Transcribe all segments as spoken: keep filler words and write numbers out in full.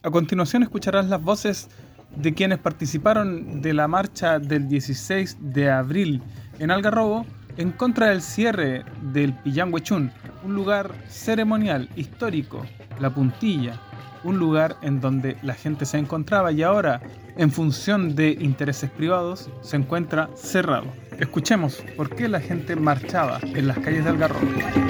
A continuación escucharás las voces de quienes participaron de la marcha del dieciséis de abril en Algarrobo en contra del cierre del Pillanhuechún, un lugar ceremonial, histórico, La Puntilla, un lugar en donde la gente se encontraba y ahora, en función de intereses privados, se encuentra cerrado. Escuchemos por qué la gente marchaba en las calles de Algarrobo.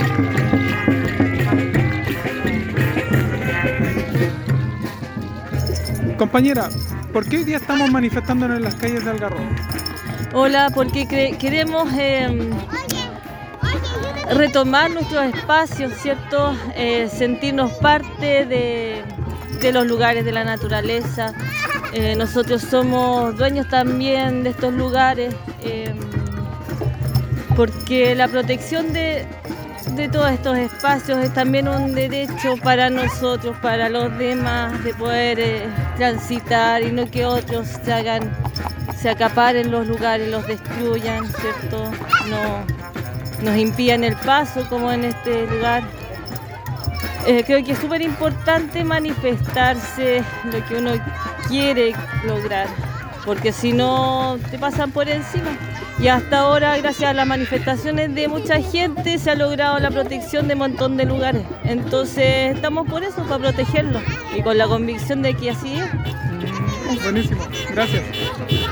Compañera, ¿por qué hoy día estamos manifestándonos en las calles de Algarrobo? Hola, porque cre- queremos eh, retomar nuestros espacios, ¿cierto? Eh, sentirnos parte de, de los lugares de la naturaleza. Eh, nosotros somos dueños también de estos lugares, eh, porque la protección de, de todos estos espacios es también un derecho para nosotros, para los demás, de poder eh, transitar y no que otros se hagan, se acaparen los lugares, los destruyan, ¿cierto? No, nos impidan el paso como en este lugar. Eh, creo que es súper importante manifestarse lo que uno quiere lograr, porque si no te pasan por encima. Y hasta ahora, gracias a las manifestaciones de mucha gente, se ha logrado la protección de un montón de lugares. Entonces estamos por eso, para protegerlos y con la convicción de que así es. Buenísimo, gracias.